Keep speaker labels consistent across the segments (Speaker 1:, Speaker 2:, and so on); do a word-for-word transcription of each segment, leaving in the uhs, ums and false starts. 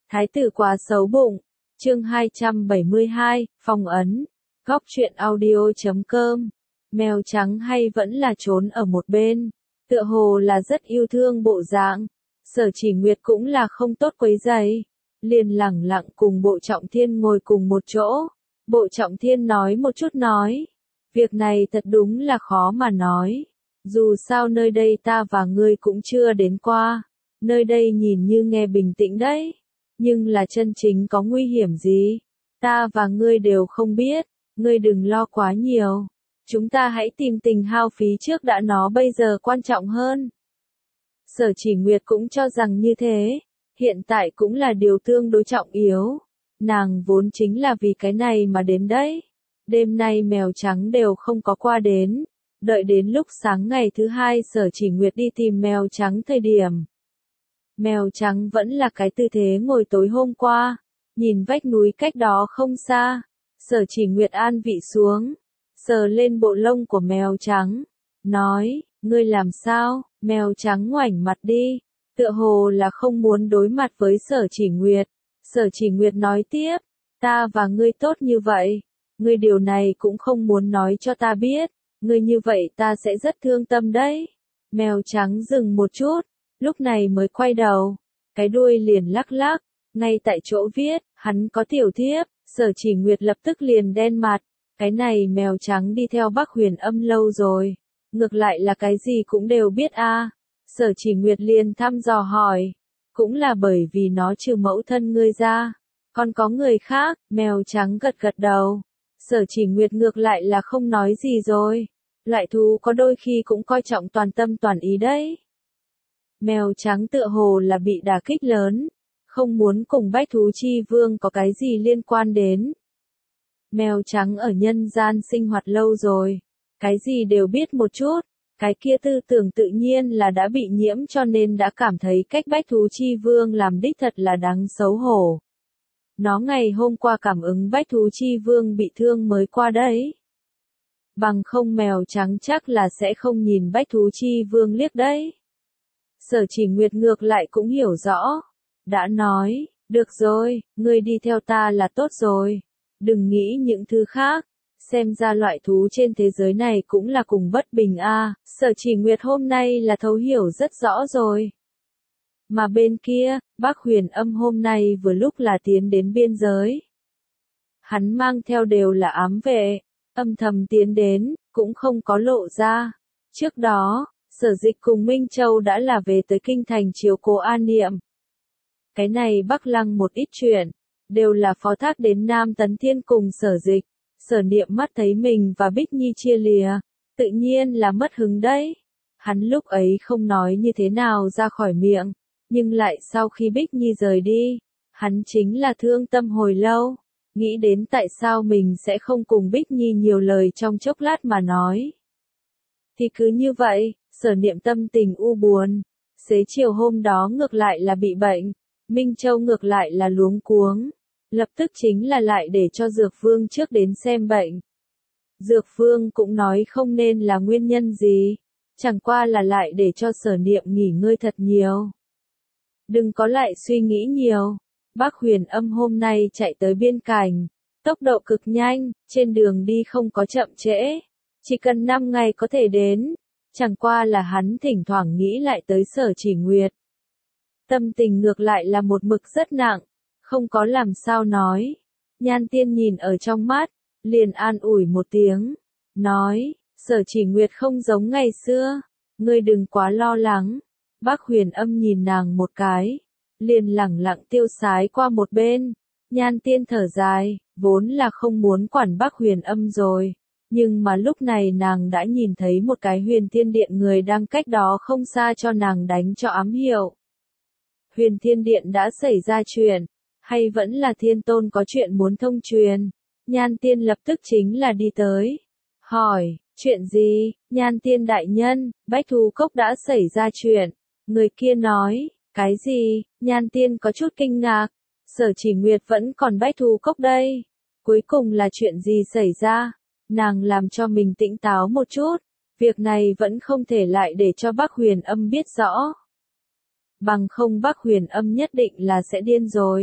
Speaker 1: Thái tử quá xấu bụng. Chương hai trăm bảy mươi hai, phong ấn. Góc truyện audio chấm com. Mèo trắng hay vẫn là trốn ở một bên, tựa hồ là rất yêu thương bộ dạng. Sở Chỉ Nguyệt cũng là không tốt quấy rầy, liền lẳng lặng cùng Bộ Trọng Thiên ngồi cùng một chỗ. Bộ Trọng Thiên nói một chút nói, việc này thật đúng là khó mà nói. Dù sao nơi đây ta và ngươi cũng chưa đến qua, nơi đây nhìn như nghe bình tĩnh đấy, nhưng là chân chính có nguy hiểm gì, ta và ngươi đều không biết, ngươi đừng lo quá nhiều. Chúng ta hãy tìm tình hao phí trước đã, nó bây giờ quan trọng hơn. Sở Chỉ Nguyệt cũng cho rằng như thế, hiện tại cũng là điều tương đối trọng yếu. Nàng vốn chính là vì cái này mà đến đấy. Đêm nay mèo trắng đều không có qua đến. Đợi đến lúc sáng ngày thứ hai Sở Chỉ Nguyệt đi tìm mèo trắng thời điểm. Mèo trắng vẫn là cái tư thế ngồi tối hôm qua, nhìn vách núi cách đó không xa. Sở Chỉ Nguyệt an vị xuống, sờ lên bộ lông của mèo trắng, nói, ngươi làm sao? Mèo trắng ngoảnh mặt đi, tựa hồ là không muốn đối mặt với Sở Chỉ Nguyệt. Sở Chỉ Nguyệt nói tiếp, ta và ngươi tốt như vậy, ngươi điều này cũng không muốn nói cho ta biết, ngươi như vậy ta sẽ rất thương tâm đấy. Mèo trắng dừng một chút, lúc này mới quay đầu, cái đuôi liền lắc lắc, ngay tại chỗ viết, hắn có tiểu thiếp. Sở Chỉ Nguyệt lập tức liền đen mặt, cái này mèo trắng đi theo Bắc Huyền Âm lâu rồi, ngược lại là cái gì cũng đều biết a. À. Sở Chỉ Nguyệt liền thăm dò hỏi, cũng là bởi vì nó trừ mẫu thân ngươi ra, còn có người khác. Mèo trắng gật gật đầu, Sở Chỉ Nguyệt ngược lại là không nói gì rồi, loại thú có đôi khi cũng coi trọng toàn tâm toàn ý đấy. Mèo trắng tựa hồ là bị đả kích lớn, không muốn cùng Bách Thú Chi Vương có cái gì liên quan đến. Mèo trắng ở nhân gian sinh hoạt lâu rồi, cái gì đều biết một chút, cái kia tư tưởng tự nhiên là đã bị nhiễm cho nên đã cảm thấy cách Bách Thú Chi Vương làm đích thật là đáng xấu hổ. Nó ngày hôm qua cảm ứng Bách Thú Chi Vương bị thương mới qua đấy. Bằng không mèo trắng chắc là sẽ không nhìn Bách Thú Chi Vương liếc đấy. Sở Chỉ Nguyệt ngược lại cũng hiểu rõ. Đã nói, được rồi, ngươi đi theo ta là tốt rồi. Đừng nghĩ những thứ khác. Xem ra loại thú trên thế giới này cũng là cùng bất bình a. À. Sở Chỉ Nguyệt hôm nay là thấu hiểu rất rõ rồi. Mà bên kia, Bắc Huyền Âm hôm nay vừa lúc là tiến đến biên giới. Hắn mang theo đều là ám vệ, âm thầm tiến đến, cũng không có lộ ra. Trước đó, Sở Dịch cùng Minh Châu đã là về tới kinh thành chiếu cố An Niệm. Cái này Bắc Lăng một ít chuyện, đều là phó thác đến Nam Tấn Thiên cùng Sở Dịch. Sở Niệm mắt thấy mình và Bích Nhi chia lìa, tự nhiên là mất hứng đấy. Hắn lúc ấy không nói như thế nào ra khỏi miệng, nhưng lại sau khi Bích Nhi rời đi, hắn chính là thương tâm hồi lâu, nghĩ đến tại sao mình sẽ không cùng Bích Nhi nhiều lời trong chốc lát mà nói. Thì cứ như vậy, Sở Niệm tâm tình u buồn, xế chiều hôm đó ngược lại là bị bệnh, Minh Châu ngược lại là luống cuống, lập tức chính là lại để cho Dược Vương trước đến xem bệnh. Dược Vương cũng nói không nên là nguyên nhân gì, chẳng qua là lại để cho Sở Niệm nghỉ ngơi thật nhiều. Đừng có lại suy nghĩ nhiều, Bắc Huyền Âm hôm nay chạy tới biên cảnh, tốc độ cực nhanh, trên đường đi không có chậm trễ, chỉ cần năm ngày có thể đến, chẳng qua là hắn thỉnh thoảng nghĩ lại tới Sở Chỉ Nguyệt. Tâm tình ngược lại là một mực rất nặng, không có làm sao nói. Nhan Tiên nhìn ở trong mắt, liền an ủi một tiếng, nói, Sở Chỉ Nguyệt không giống ngày xưa, ngươi đừng quá lo lắng. Bắc Huyền Âm nhìn nàng một cái, liền lẳng lặng tiêu sái qua một bên. Nhan Tiên thở dài, vốn là không muốn quản Bắc Huyền Âm rồi, nhưng mà lúc này nàng đã nhìn thấy một cái Huyền Thiên Điện người đang cách đó không xa cho nàng đánh cho ám hiệu. Huyền Thiên Điện đã xảy ra chuyện, hay vẫn là Thiên Tôn có chuyện muốn thông truyền? Nhan Tiên lập tức chính là đi tới, hỏi, chuyện gì? Nhan Tiên đại nhân, Bách Thú Cốc đã xảy ra chuyện. Người kia nói, cái gì? Nhan Tiên có chút kinh ngạc, Sở Chỉ Nguyệt vẫn còn Bách Thú Cốc đây. Cuối cùng là chuyện gì xảy ra? Nàng làm cho mình tỉnh táo một chút, việc này vẫn không thể lại để cho Bắc Huyền Âm biết rõ. Bằng không Bắc Huyền Âm nhất định là sẽ điên rồi.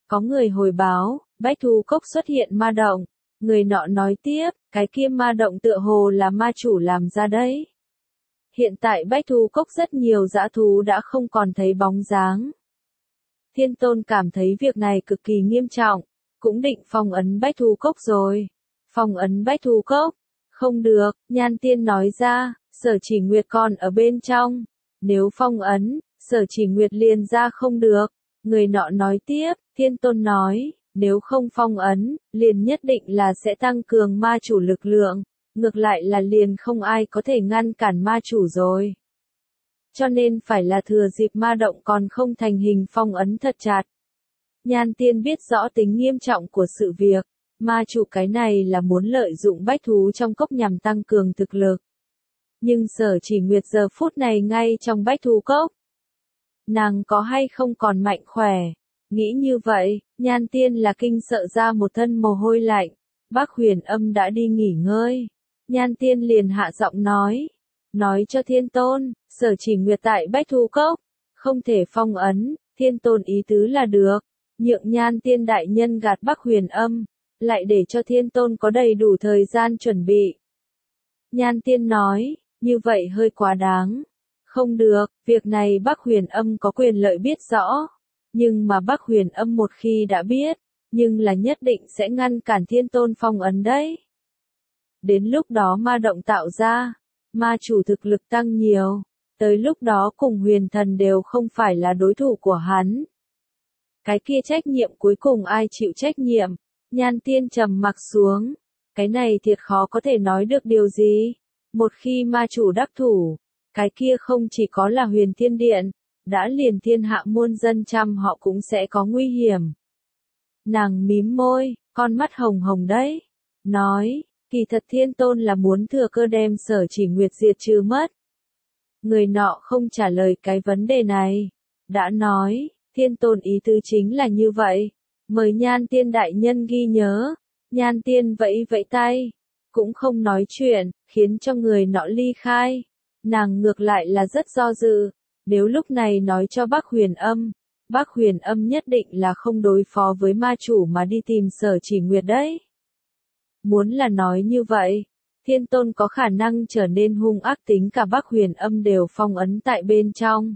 Speaker 1: Có người hồi báo, Bách Thú Cốc xuất hiện ma động. Người nọ nói tiếp, cái kia ma động tựa hồ là ma chủ làm ra đấy. Hiện tại Bách Thú Cốc rất nhiều dã thú đã không còn thấy bóng dáng. Thiên Tôn cảm thấy việc này cực kỳ nghiêm trọng, cũng định phong ấn Bách Thú Cốc rồi. Phong ấn Bách Thú Cốc? Không được, Nhan Tiên nói ra, Sở Chỉ Nguyệt còn ở bên trong. Nếu phong ấn, Sở Chỉ Nguyệt liền ra không được. Người nọ nói tiếp, Thiên Tôn nói, nếu không phong ấn, liền nhất định là sẽ tăng cường ma chủ lực lượng, ngược lại là liền không ai có thể ngăn cản ma chủ rồi. Cho nên phải là thừa dịp ma động còn không thành hình phong ấn thật chặt. Nhan Tiên biết rõ tính nghiêm trọng của sự việc, ma chủ cái này là muốn lợi dụng bách thú trong cốc nhằm tăng cường thực lực. Nhưng Sở Chỉ Nguyệt giờ phút này ngay trong bách thú cốc. Nàng có hay không còn mạnh khỏe? Nghĩ như vậy, Nhan Tiên là kinh sợ ra một thân mồ hôi lạnh. Bác Huyền Âm đã đi nghỉ ngơi. Nhan Tiên liền hạ giọng nói. Nói cho Thiên Tôn, Sở Chỉ Nguyệt tại Bách Thú Cốc. Không thể phong ấn, Thiên Tôn ý tứ là được. Nhượng Nhan Tiên đại nhân gạt Bác Huyền Âm. Lại để cho Thiên Tôn có đầy đủ thời gian chuẩn bị. Nhan Tiên nói, như vậy hơi quá đáng. Không được, việc này Bác Huyền Âm có quyền lợi biết rõ. Nhưng mà Bác Huyền Âm một khi đã biết, nhưng là nhất định sẽ ngăn cản Thiên Tôn phong ấn đấy. Đến lúc đó ma động tạo ra, ma chủ thực lực tăng nhiều, tới lúc đó cùng huyền thần đều không phải là đối thủ của hắn. Cái kia trách nhiệm cuối cùng ai chịu trách nhiệm? Nhan Tiên trầm mặc xuống, cái này thiệt khó có thể nói được điều gì. Một khi ma chủ đắc thủ, cái kia không chỉ có là Huyền Thiên Điện, đã liền thiên hạ muôn dân trăm họ cũng sẽ có nguy hiểm. Nàng mím môi, con mắt hồng hồng đấy, nói, kỳ thật Thiên Tôn là muốn thừa cơ đem Sở Chỉ Nguyệt diệt trừ mất. Người nọ không trả lời cái vấn đề này, đã nói, Thiên Tôn ý tứ chính là như vậy, mời Nhan Tiên đại nhân ghi nhớ. Nhan Tiên vẫy vẫy tay, cũng không nói chuyện, khiến cho người nọ ly khai. Nàng ngược lại là rất do dự, nếu lúc này nói cho Bác Huyền Âm, Bác Huyền Âm nhất định là không đối phó với ma chủ mà đi tìm Sở Chỉ Nguyệt đấy. Muốn là nói như vậy, Thiên Tôn có khả năng trở nên hung ác, tính cả Bác Huyền Âm đều phong ấn tại bên trong.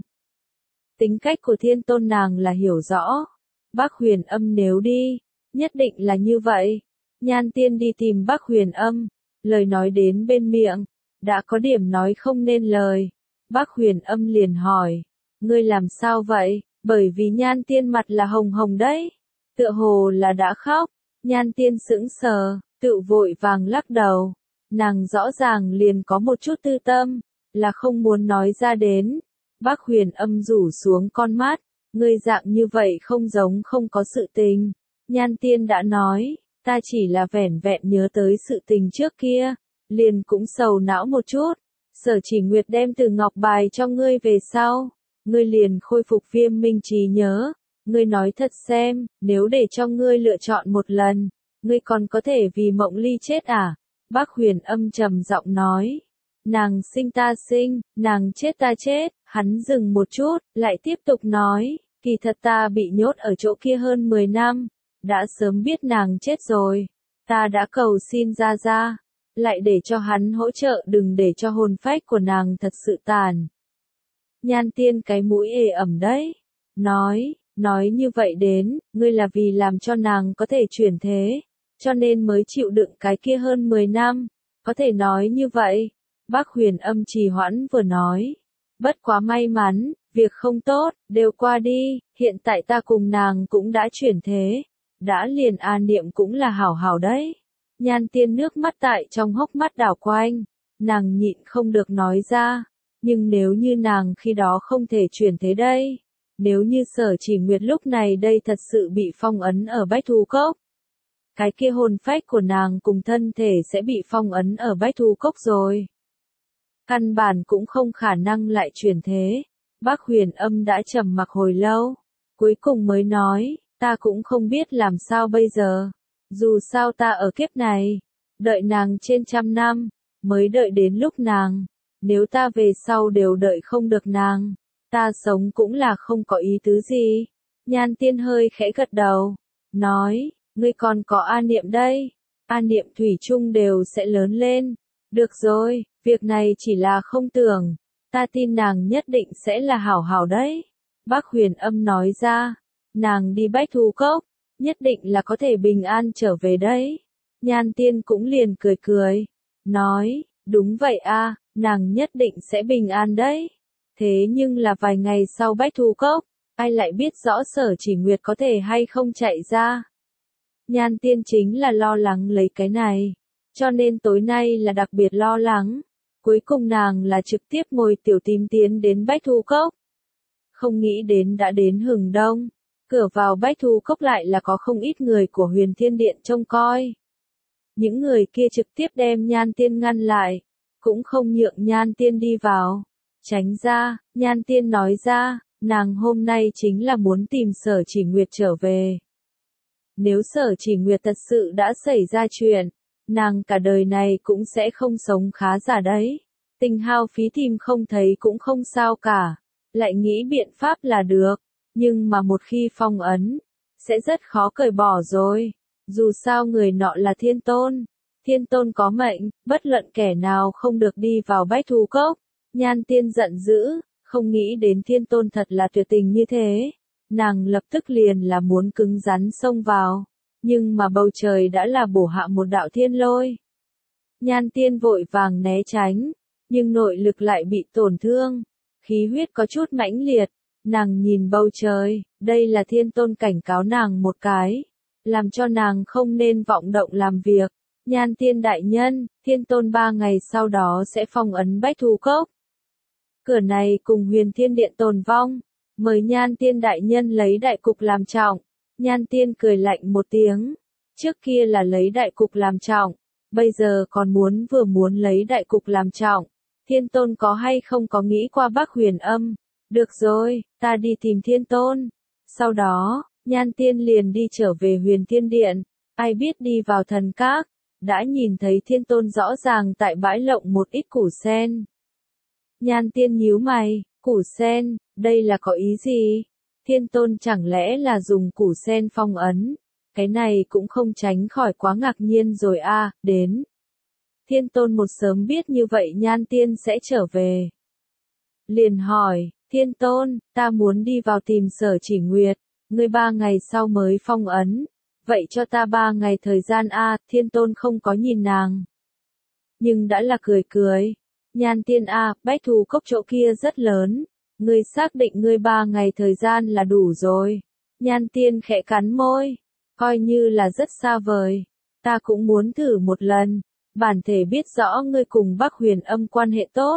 Speaker 1: Tính cách của Thiên Tôn nàng là hiểu rõ, Bác Huyền Âm nếu đi, nhất định là như vậy. Nhan Tiên đi tìm Bác Huyền Âm, lời nói đến bên miệng, đã có điểm nói không nên lời. Bác Huyền Âm liền hỏi, ngươi làm sao vậy? Bởi vì Nhan Tiên mặt là hồng hồng đấy, tựa hồ là đã khóc. Nhan Tiên sững sờ, tự vội vàng lắc đầu. Nàng rõ ràng liền có một chút tư tâm, là không muốn nói ra đến. Bác Huyền Âm rủ xuống con mắt, ngươi dạng như vậy không giống không có sự tình. Nhan Tiên đã nói, ta chỉ là vẻn vẹn nhớ tới sự tình trước kia, liền cũng sầu não một chút. Sở Chỉ Nguyệt đem từ ngọc bài cho ngươi về sau, ngươi liền khôi phục viêm minh trí nhớ. Ngươi nói thật xem, nếu để cho ngươi lựa chọn một lần, ngươi còn có thể vì Mộng Ly chết à? Bác Huyền Âm trầm giọng nói, nàng sinh ta sinh, nàng chết ta chết. Hắn dừng một chút, lại tiếp tục nói, kỳ thật ta bị nhốt ở chỗ kia hơn mười năm, đã sớm biết nàng chết rồi. Ta đã cầu xin Gia Gia, lại để cho hắn hỗ trợ đừng để cho hồn phách của nàng thật sự tàn. Nhan Tiên cái mũi ê ẩm đấy, nói, nói như vậy đến, ngươi là vì làm cho nàng có thể chuyển thế, cho nên mới chịu đựng cái kia hơn mười năm, có thể nói như vậy. Bác Huyền Âm trì hoãn vừa nói, bất quá may mắn, việc không tốt, đều qua đi, hiện tại ta cùng nàng cũng đã chuyển thế, đã liền a niệm cũng là hảo hảo đấy. Nhan Tiên nước mắt tại trong hốc mắt đảo quanh, nàng nhịn không được nói ra, nhưng nếu như nàng khi đó không thể chuyển thế đây, nếu như Sở Chỉ Nguyệt lúc này đây thật sự bị phong ấn ở Bách Thú Cốc, cái kia hồn phách của nàng cùng thân thể sẽ bị phong ấn ở Bách Thú Cốc rồi. Căn bản cũng không khả năng lại chuyển thế. Bác Huyền Âm đã trầm mặc hồi lâu, cuối cùng mới nói, ta cũng không biết làm sao bây giờ. Dù sao ta ở kiếp này, đợi nàng trên trăm năm, mới đợi đến lúc nàng. Nếu ta về sau đều đợi không được nàng, ta sống cũng là không có ý tứ gì. Nhan Tiên hơi khẽ gật đầu, nói, ngươi còn có A Niệm đây, A Niệm thủy chung đều sẽ lớn lên. Được rồi, việc này chỉ là không tưởng, ta tin nàng nhất định sẽ là hảo hảo đấy. Bác Huyền Âm nói ra, nàng đi Bách Thú Cốc, nhất định là có thể bình an trở về đấy. Nhan Tiên cũng liền cười cười, nói, đúng vậy a, nàng nhất định sẽ bình an đấy. Thế nhưng là vài ngày sau Bách Thú Cốc, ai lại biết rõ Sở Chỉ Nguyệt có thể hay không chạy ra. Nhan Tiên chính là lo lắng lấy cái này, cho nên tối nay là đặc biệt lo lắng. Cuối cùng nàng là trực tiếp ngồi tiểu tím tiến đến Bách Thú Cốc. Không nghĩ đến đã đến hừng đông, cửa vào Bách Thú Cốc lại là có không ít người của Huyền Thiên Điện trông coi. Những người kia trực tiếp đem Nhan Tiên ngăn lại, cũng không nhượng Nhan Tiên đi vào. Tránh ra, Nhan Tiên nói ra, nàng hôm nay chính là muốn tìm Sở Chỉ Nguyệt trở về. Nếu Sở Chỉ Nguyệt thật sự đã xảy ra chuyện, nàng cả đời này cũng sẽ không sống khá giả đấy. Tình hao phí tìm không thấy cũng không sao cả, lại nghĩ biện pháp là được, nhưng mà một khi phong ấn, sẽ rất khó cởi bỏ rồi. Dù sao người nọ là Thiên Tôn, Thiên Tôn có mệnh, bất luận kẻ nào không được đi vào Bách Thú Cốc. Nhan Tiên giận dữ, không nghĩ đến Thiên Tôn thật là tuyệt tình như thế. Nàng lập tức liền là muốn cứng rắn xông vào, nhưng mà bầu trời đã là bổ hạ một đạo thiên lôi. Nhan Tiên vội vàng né tránh, nhưng nội lực lại bị tổn thương, khí huyết có chút mãnh liệt. Nàng nhìn bầu trời, đây là Thiên Tôn cảnh cáo nàng một cái, làm cho nàng không nên vọng động làm việc. Nhan Tiên đại nhân, Thiên Tôn ba ngày sau đó sẽ phong ấn Bách Thú Cốc. Cửa này cùng Huyền Thiên Điện tồn vong, mời Nhan Tiên đại nhân lấy đại cục làm trọng. Nhan Tiên cười lạnh một tiếng, trước kia là lấy đại cục làm trọng, bây giờ còn muốn vừa muốn lấy đại cục làm trọng. Thiên Tôn có hay không có nghĩ qua Bác Huyền Âm? Được rồi, ta đi tìm Thiên Tôn. Sau đó, Nhan Tiên liền đi trở về Huyền Thiên Điện, ai biết đi vào thần các, đã nhìn thấy Thiên Tôn rõ ràng tại bãi lộng một ít củ sen. Nhan Tiên nhíu mày, củ sen, đây là có ý gì? Thiên Tôn chẳng lẽ là dùng củ sen phong ấn? Cái này cũng không tránh khỏi quá ngạc nhiên rồi a, à, đến. Thiên Tôn một sớm biết như vậy Nhan Tiên sẽ trở về. Liền hỏi, Thiên Tôn, ta muốn đi vào tìm Sở Chỉ Nguyệt, ngươi ba ngày sau mới phong ấn. Vậy cho ta ba ngày thời gian a, à, Thiên Tôn không có nhìn nàng. Nhưng đã là cười cười. Nhan Tiên a, à, Bách Thú Cốc chỗ kia rất lớn. Ngươi xác định ngươi ba ngày thời gian là đủ rồi. Nhan Tiên khẽ cắn môi. Coi như là rất xa vời. Ta cũng muốn thử một lần. Bản thể biết rõ ngươi cùng Bác Huyền Âm quan hệ tốt.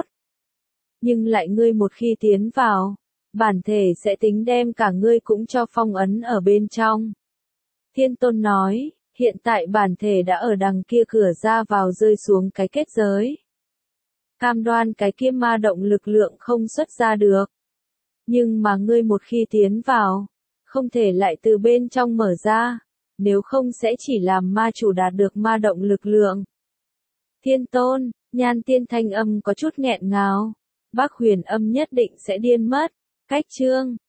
Speaker 1: Nhưng lại ngươi một khi tiến vào, bản thể sẽ tính đem cả ngươi cũng cho phong ấn ở bên trong. Thiên Tôn nói, hiện tại bản thể đã ở đằng kia cửa ra vào rơi xuống cái kết giới. Cam đoan cái kia ma động lực lượng không xuất ra được. Nhưng mà ngươi một khi tiến vào, không thể lại từ bên trong mở ra, nếu không sẽ chỉ làm ma chủ đạt được ma động lực lượng. Thiên Tôn, Nhan Tiên thanh âm có chút nghẹn ngào. Bác Huyền Âm nhất định sẽ điên mất. Cách chương